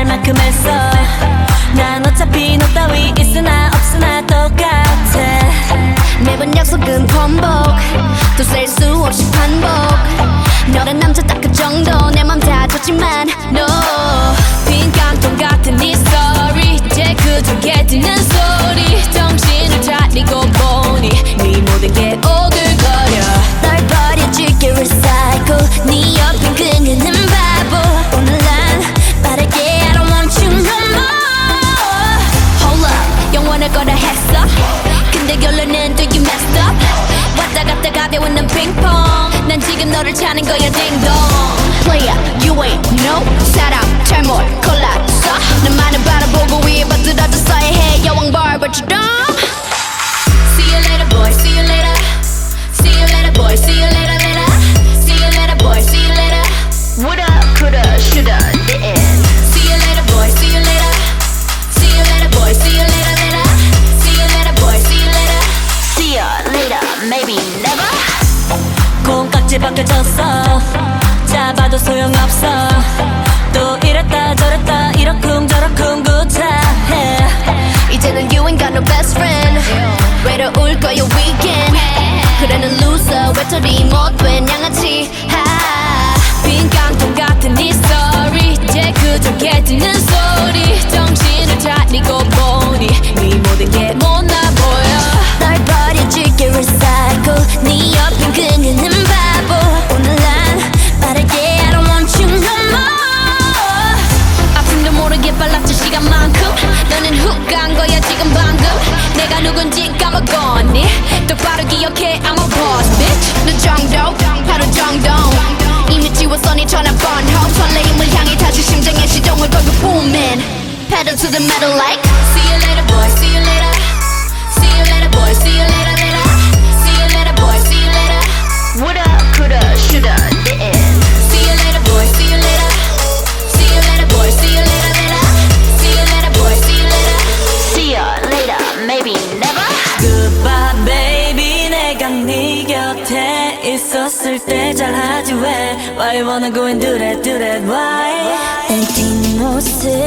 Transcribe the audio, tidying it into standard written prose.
만큼 했어. 난 어차피 너 따위 있으나 없으나 똑같아. 매번 약속은 번복, 또 셀 수 없이 반복. 너란 남자 딱 그 정도. 내 맘 다 줬지만 no. 빈 깡통 같은 네 스토리 이제 그저께 듣는 소리. 정신을 차리고 보니 네 모든 게 오글거려. 널 버려줄게 recycle. 네 옆엔 그녀는 바보. 오늘 난 빠르게 I don't want you no more. Hold up, 영원할 거라 했어. 근데 결론은 do you messed up. 왔다 갔다 가벼운 난 핑퐁. 난 지금 너를 찾는 거야 딩동. Player, you ain't no 사람 잘못 골랐어. 나만을 바라보고 위에 받들어졌어야 해. 여왕 barber처럼. See you later boy, see you later. See you later boy, see you later later. See you later boy, see you later. Woulda, coulda, shoulda, didn't. See you later boy, see you later. See you later boy, see you later later. See you later boy, see you later. See ya later, maybe never. 콩깍지 벗겨졌어. 잡아도 소용없어. 또 이랬다 저랬다 이러쿵저러쿵 구차해. 이제는 you ain't got no best friend. 외로울 거야 weekend. 그래 넌 loser 외톨이 못된 양아치. 빈 깡통 같은 네 스토리 이제 그저께 듣는 소리. 정신을 차리고 보니 네 모든 게 못나 보여. 널 버려줄게 recycle. 네 옆엔 그녀는 바보. 오늘 난 빠르게 I don't want you no more. 아픔도 모르게 빨랐지 시간만큼. 너는 훅 간 거야 지금 방금. 내가 누군지 까먹었니. 똑바로 기억해 I'm a boss bitch. 너 정도 바로 정도. 이미 지웠어 네 전화번 home. 설레임을 향해 다시 심장의 시동을 걸고 booming. Pedal to the metal like. See you later boy, see you later. See you later boy, see you later later. See you later boy, see you later. Woulda, coulda, shoulda, didn't. See you later boy, see you later. See you later boy, see you later later. See you later boy, see you later. See ya later, maybe never. Goodbye baby 내가 네 곁에 있었을 때 잘하지 왜. Why you wanna go and do that why. 난 뒷모습